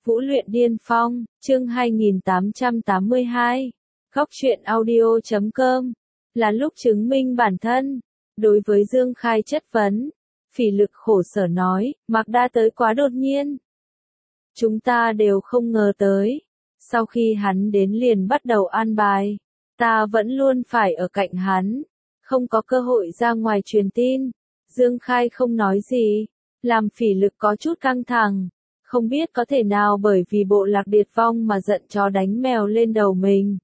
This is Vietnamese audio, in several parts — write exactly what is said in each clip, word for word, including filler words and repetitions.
Vũ luyện điên phong, chương hai nghìn tám trăm tám mươi hai. Góc truyện audio chấm com. Là lúc chứng minh bản thân. Đối với Dương Khai chất vấn, Phỉ Lực khổ sở nói, Mạc Đa tới quá đột nhiên. Chúng ta đều không ngờ tới. Sau khi hắn đến liền bắt đầu an bài. Ta vẫn luôn phải ở cạnh hắn. Không có cơ hội ra ngoài truyền tin. Dương Khai không nói gì. Làm Phỉ Lực có chút căng thẳng. Không biết có thể nào bởi vì bộ lạc điệt vong mà giận chó đánh mèo lên đầu mình.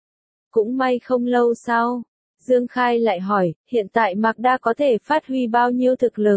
Cũng may không lâu sau, Dương Khai lại hỏi, hiện tại Mạc Đa có thể phát huy bao nhiêu thực lực?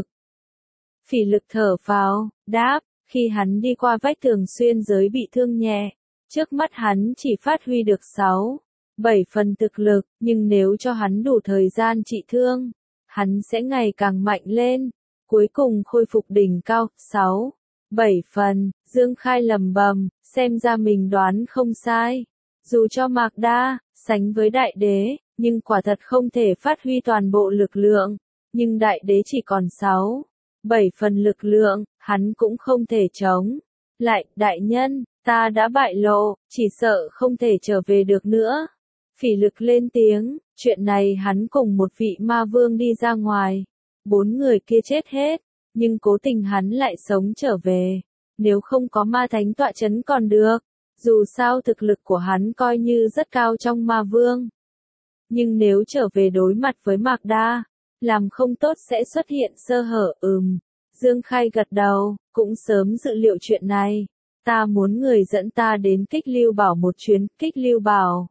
Phỉ Lực thở phào, đáp, khi hắn đi qua vách tường xuyên giới bị thương nhẹ, trước mắt hắn chỉ phát huy được sáu, bảy phần thực lực, nhưng nếu cho hắn đủ thời gian trị thương, hắn sẽ ngày càng mạnh lên, cuối cùng khôi phục đỉnh cao, sáu, bảy phần, Dương Khai lầm bầm, xem ra mình đoán không sai. Dù cho Mạc Đa, sánh với đại đế, nhưng quả thật không thể phát huy toàn bộ lực lượng, nhưng đại đế chỉ còn sáu, bảy phần lực lượng, hắn cũng không thể chống. Lại, đại nhân, ta đã bại lộ, chỉ sợ không thể trở về được nữa. Phỉ Lực lên tiếng, chuyện này hắn cùng một vị ma vương đi ra ngoài, bốn người kia chết hết. Nhưng cố tình hắn lại sống trở về. Nếu không có ma thánh tọa chấn còn được. Dù sao thực lực của hắn coi như rất cao trong ma vương. Nhưng nếu trở về đối mặt với Mạc Đa, làm không tốt sẽ xuất hiện sơ hở. Ừm. Dương Khai gật đầu, cũng sớm dự liệu chuyện này. Ta muốn người dẫn ta đến Kích Lưu Bảo một chuyến. Kích Lưu Bảo.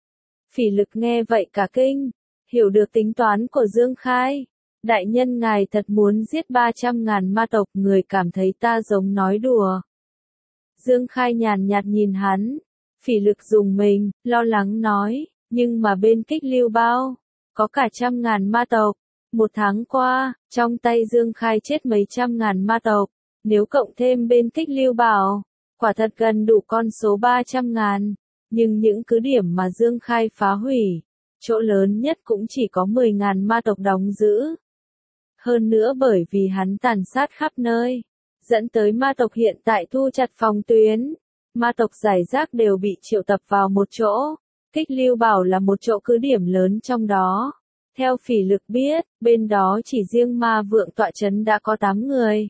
Phỉ Lực nghe vậy cả kinh. Hiểu được tính toán của Dương Khai. Đại nhân ngài thật muốn giết ba trăm ngàn ma tộc, người cảm thấy ta giống nói đùa. Dương Khai nhàn nhạt nhìn hắn. Phỉ Lực dùng mình, lo lắng nói, nhưng mà bên Kích Lưu Bao, có cả trăm ngàn ma tộc. Một tháng qua, trong tay Dương Khai chết mấy trăm ngàn ma tộc. Nếu cộng thêm bên Kích Lưu Bảo, quả thật gần đủ con số ba trăm ngàn. Nhưng những cứ điểm mà Dương Khai phá hủy, chỗ lớn nhất cũng chỉ có mười ngàn ma tộc đóng giữ. Hơn nữa bởi vì hắn tàn sát khắp nơi, dẫn tới ma tộc hiện tại thu chặt phòng tuyến, ma tộc giải rác đều bị triệu tập vào một chỗ. Kích Lưu Bảo là một chỗ cứ điểm lớn trong đó. Theo Phỉ Lực biết, bên đó chỉ riêng ma vượng tọa chấn đã có tám người.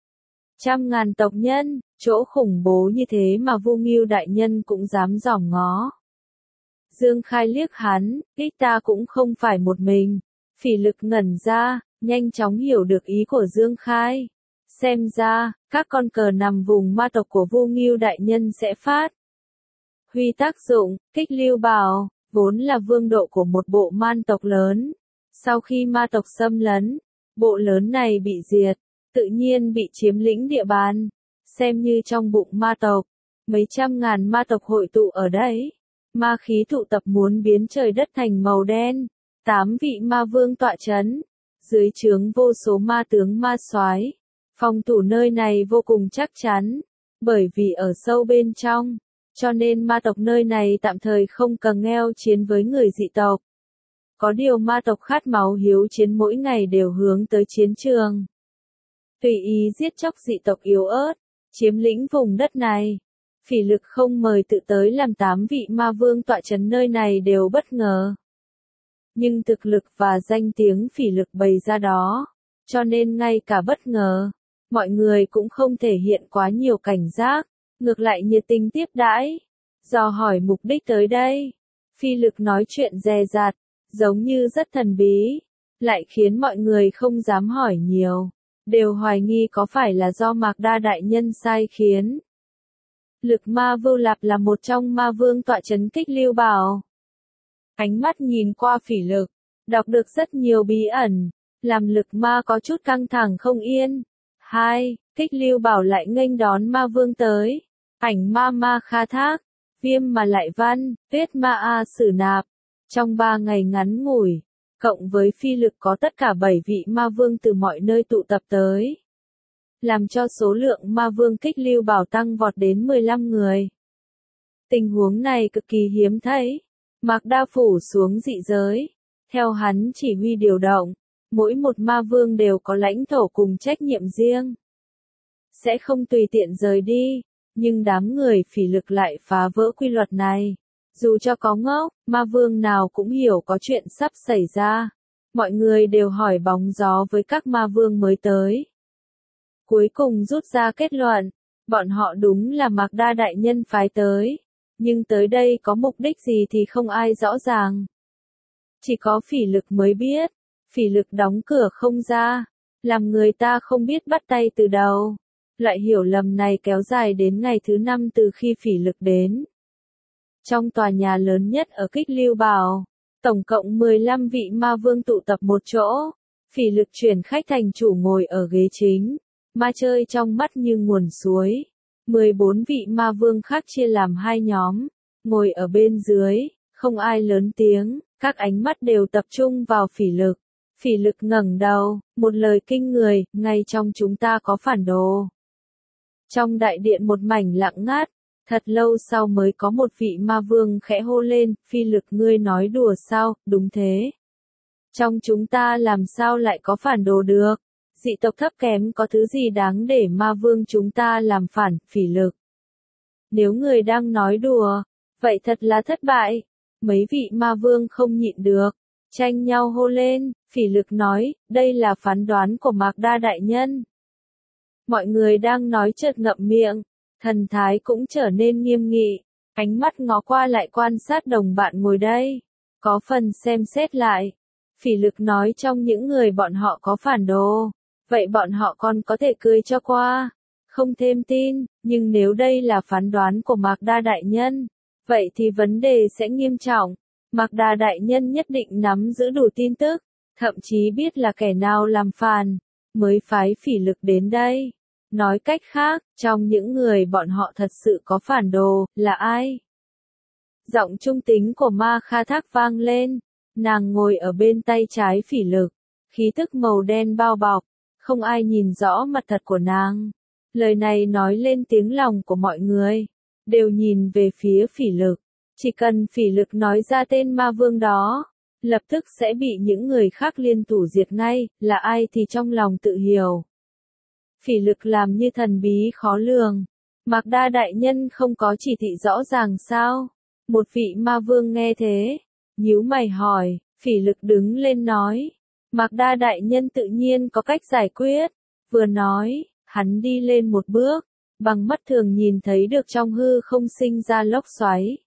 Trăm ngàn tộc nhân, chỗ khủng bố như thế mà Vu Ngưu đại nhân cũng dám dòm ngó. Dương Khai liếc hắn, ích ta cũng không phải một mình. Phỉ Lực ngẩn ra, nhanh chóng hiểu được ý của Dương Khai. Xem ra, các con cờ nằm vùng ma tộc của Vu Ngưu đại nhân sẽ phát huy tác dụng. Kích Lưu Bảo vốn là vương độ của một bộ man tộc lớn. Sau khi ma tộc xâm lấn, bộ lớn này bị diệt, tự nhiên bị chiếm lĩnh địa bàn. Xem như trong bụng ma tộc, mấy trăm ngàn ma tộc hội tụ ở đấy. Ma khí tụ tập muốn biến trời đất thành màu đen. Tám vị ma vương tọa chấn. Dưới trướng vô số ma tướng ma soái, phòng thủ nơi này vô cùng chắc chắn, bởi vì ở sâu bên trong, cho nên ma tộc nơi này tạm thời không cần nghênh chiến với người dị tộc. Có điều ma tộc khát máu hiếu chiến mỗi ngày đều hướng tới chiến trường, tùy ý giết chóc dị tộc yếu ớt, chiếm lĩnh vùng đất này. Phỉ Lực không mời tự tới làm tám vị ma vương tọa chấn nơi này đều bất ngờ. Nhưng thực lực và danh tiếng Phỉ Lực bày ra đó, cho nên ngay cả bất ngờ, mọi người cũng không thể hiện quá nhiều cảnh giác, ngược lại nhiệt tình tiếp đãi, dò hỏi mục đích tới đây. Phỉ Lực nói chuyện dè dặt, giống như rất thần bí, lại khiến mọi người không dám hỏi nhiều, đều hoài nghi có phải là do Mạc Đa đại nhân sai khiến. Lực Ma Vưu Lạp là một trong ma vương tọa chấn Kích Lưu Bảo. Ánh mắt nhìn qua Phỉ Lực, đọc được rất nhiều bí ẩn, làm Lực Ma có chút căng thẳng không yên. Hai, Kích Lưu Bảo lại nghênh đón ma vương tới. Ảnh Ma Ma Kha Thác, Viêm Ma Lại Văn, Tuyết Ma A Sử Nạp. Trong ba ngày ngắn ngủi, cộng với Phỉ Lực có tất cả bảy vị ma vương từ mọi nơi tụ tập tới, làm cho số lượng ma vương Kích Lưu Bảo tăng vọt đến mười lăm người. Tình huống này cực kỳ hiếm thấy. Mạc Đa phủ xuống dị giới, theo hắn chỉ huy điều động, mỗi một ma vương đều có lãnh thổ cùng trách nhiệm riêng. Sẽ không tùy tiện rời đi, Nhưng đám người phỉ lực lại phá vỡ quy luật này. Dù cho có ngốc, ma vương nào cũng hiểu có chuyện sắp xảy ra. Mọi người đều hỏi bóng gió với các ma vương mới tới. Cuối cùng rút ra kết luận, bọn họ đúng là Mạc Đa đại nhân phái tới. Nhưng tới đây có mục đích gì thì không ai rõ ràng. Chỉ có phỉ lực mới biết. Phỉ lực đóng cửa không ra. Làm người ta không biết bắt tay từ đầu. Loại hiểu lầm này kéo dài đến ngày thứ năm từ khi phỉ lực đến. Trong tòa nhà lớn nhất ở Kích Lưu Bảo, tổng cộng mười lăm vị ma vương tụ tập một chỗ. Phỉ lực chuyển khách thành chủ ngồi ở ghế chính. Ma chơi trong mắt như nguồn suối. mười bốn vị ma vương khác chia làm hai nhóm. Ngồi ở bên dưới, không ai lớn tiếng, các ánh mắt đều tập trung vào phỉ lực. Phỉ lực ngẩng đầu, một lời kinh người, ngay trong chúng ta có phản đồ. Trong đại điện một mảnh lặng ngắt, thật lâu sau mới có một vị ma vương khẽ hô lên, Phỉ lực ngươi nói đùa sao, đúng thế. Trong chúng ta làm sao lại có phản đồ được, dị tộc thấp kém có thứ gì đáng để ma vương chúng ta làm phản, phỉ lực. Nếu người đang nói đùa, vậy thật là thất bại. Mấy vị ma vương không nhịn được, tranh nhau hô lên, phỉ lực nói, đây là phán đoán của Mạc Đa đại nhân. Mọi người đang nói chợt ngậm miệng, thần thái cũng trở nên nghiêm nghị, ánh mắt ngó qua lại quan sát đồng bạn ngồi đây, có phần xem xét lại. Phỉ lực nói trong những người bọn họ có phản đồ, vậy bọn họ còn có thể cười cho qua, không thêm tin, nhưng nếu đây là phán đoán của Mạc Đa đại nhân, vậy thì vấn đề sẽ nghiêm trọng. Mạc Đa đại nhân nhất định nắm giữ đủ tin tức, thậm chí biết là kẻ nào làm phản, mới phái phỉ lực đến đây. Nói cách khác, trong những người bọn họ thật sự có phản đồ, là ai? Giọng trung tính của Ma Kha Thác vang lên, nàng ngồi ở bên tay trái phỉ lực, khí tức màu đen bao bọc, không ai nhìn rõ mặt thật của nàng. Lời này nói lên tiếng lòng của mọi người, đều nhìn về phía phỉ lực. Chỉ cần phỉ lực nói ra tên ma vương đó, lập tức sẽ bị những người khác liên thủ diệt ngay, là ai thì trong lòng tự hiểu. Phỉ lực làm như thần bí khó lường. Mạc Đa đại nhân không có chỉ thị rõ ràng sao? Một vị ma vương nghe thế, nhíu mày hỏi, phỉ lực đứng lên nói. Mạc Đa đại nhân tự nhiên có cách giải quyết. Vừa nói, hắn đi lên một bước, bằng mắt thường nhìn thấy được trong hư không sinh ra lốc xoáy.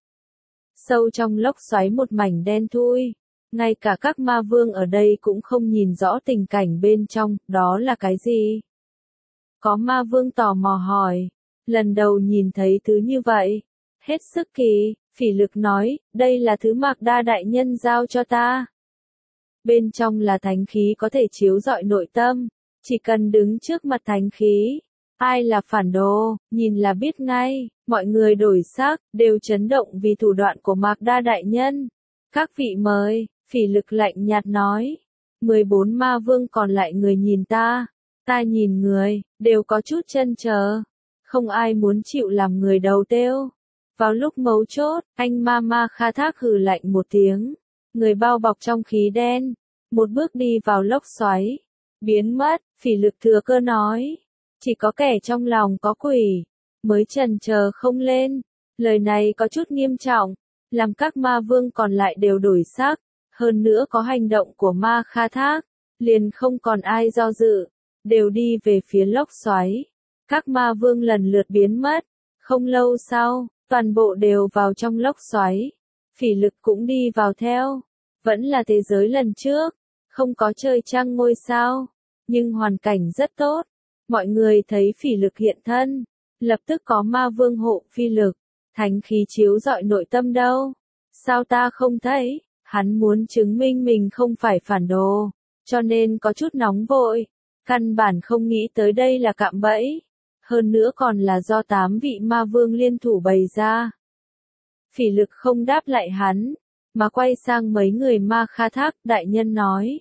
Sâu trong lốc xoáy một mảnh đen thui, ngay cả các ma vương ở đây cũng không nhìn rõ tình cảnh bên trong, đó là cái gì? Có ma vương tò mò hỏi, lần đầu nhìn thấy thứ như vậy, hết sức kỳ, phỉ lực nói, đây là thứ Mạc Đa đại nhân giao cho ta. Bên trong là thánh khí có thể chiếu rọi nội tâm, chỉ cần đứng trước mặt thánh khí, ai là phản đồ, nhìn là biết ngay. Mọi người đổi sắc, đều chấn động vì thủ đoạn của Mạc Đa đại nhân. Các vị mời, phỉ lực lạnh nhạt nói. mười bốn ma vương còn lại người nhìn ta, ta nhìn người, đều có chút chân chờ. Không ai muốn chịu làm người đầu têu. Vào lúc mấu chốt, anh ma Ma Kha Thác hừ lạnh một tiếng. Người bao bọc trong khí đen, một bước đi vào lốc xoáy, biến mất, phỉ lực thừa cơ nói. Chỉ có kẻ trong lòng có quỷ, mới chần chờ không lên. Lời này có chút nghiêm trọng, làm các ma vương còn lại đều đổi sắc, hơn nữa có hành động của Ma Kha Thác, liền không còn ai do dự, đều đi về phía lốc xoáy. Các ma vương lần lượt biến mất, không lâu sau, toàn bộ đều vào trong lốc xoáy. Phỉ lực cũng đi vào theo, vẫn là thế giới lần trước, không có trời trăng ngôi sao, nhưng hoàn cảnh rất tốt. Mọi người thấy phỉ lực hiện thân, lập tức có ma vương hộ phi lực, thánh khí chiếu rọi nội tâm đâu. Sao ta không thấy? Hắn muốn chứng minh mình không phải phản đồ, cho nên có chút nóng vội, căn bản không nghĩ tới đây là cạm bẫy, hơn nữa còn là do tám vị ma vương liên thủ bày ra. Phỉ lực không đáp lại hắn, mà quay sang mấy người Ma Kha Thác, đại nhân nói.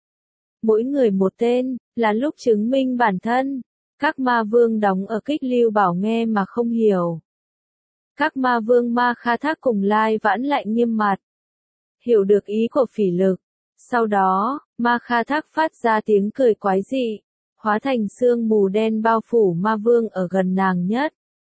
Mỗi người một tên, là lúc chứng minh bản thân. Các ma vương đóng ở Kích Lưu Bảo nghe mà không hiểu. Các ma vương Ma Kha Thác cùng Lai Vãn lại nghiêm mặt. Hiểu được ý của phỉ lực. Sau đó, Ma Kha Thác phát ra tiếng cười quái dị, hóa thành sương mù đen bao phủ ma vương ở gần nàng nhất.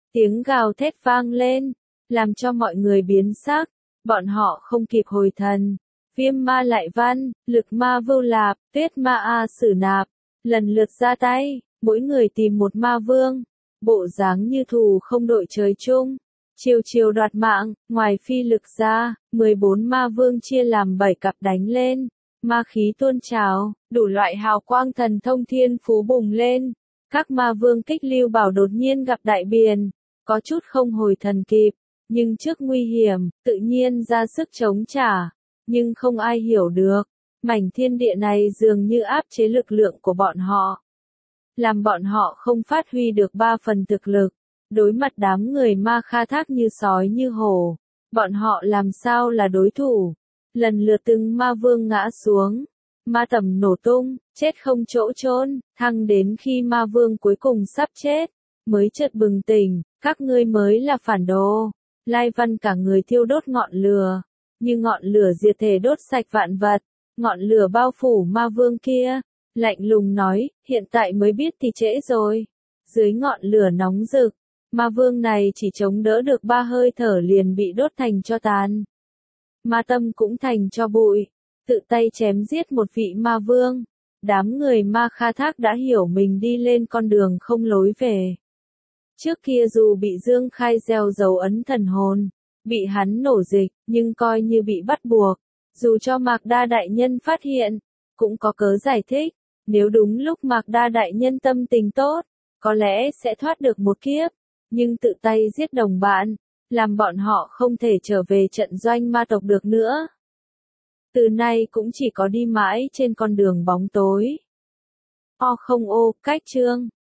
Tiếng gào thét vang lên, làm cho mọi người biến sắc, bọn họ không kịp hồi thần. Viêm ma lại văn, lực ma vưu lạp, tuyết ma a sử nạp, lần lượt ra tay, mỗi người tìm một ma vương, bộ dáng như thù không đội trời chung. Chiều chiều đoạt mạng, ngoài phi lực ra, mười bốn ma vương chia làm bảy cặp đánh lên, ma khí tuôn trào, đủ loại hào quang thần thông thiên phú bùng lên. Các ma vương kích lưu bảo đột nhiên gặp đại biền, có chút không hồi thần kịp, nhưng trước nguy hiểm, tự nhiên ra sức chống trả, nhưng không ai hiểu được, mảnh thiên địa này dường như áp chế lực lượng của bọn họ, làm bọn họ không phát huy được ba phần thực lực. Đối mặt đám người ma kha thác như sói như hổ, bọn họ làm sao là đối thủ. Lần lượt từng ma vương ngã xuống, ma tầm nổ tung, chết không chỗ chôn, thăng đến khi ma vương cuối cùng sắp chết, mới chợt bừng tỉnh, các ngươi mới là phản đồ. Lai Văn cả người thiêu đốt ngọn lửa, như ngọn lửa diệt thể đốt sạch vạn vật, ngọn lửa bao phủ ma vương kia, lạnh lùng nói, hiện tại mới biết thì trễ rồi. Dưới ngọn lửa nóng rực, ma vương này chỉ chống đỡ được ba hơi thở liền bị đốt thành tro tàn. Ma tâm cũng thành tro bụi, tự tay chém giết một vị ma vương. Đám người ma kha thác đã hiểu mình đi lên con đường không lối về. Trước kia dù bị Dương Khai gieo dấu ấn thần hồn, bị hắn nổ dịch, nhưng coi như bị bắt buộc, dù cho Mạc Đa Đại Nhân phát hiện, cũng có cớ giải thích, nếu đúng lúc Mạc Đa Đại Nhân tâm tình tốt, có lẽ sẽ thoát được một kiếp, nhưng tự tay giết đồng bạn, làm bọn họ không thể trở về trận doanh ma tộc được nữa. Từ nay cũng chỉ có đi mãi trên con đường bóng tối. O không ô, cách chương.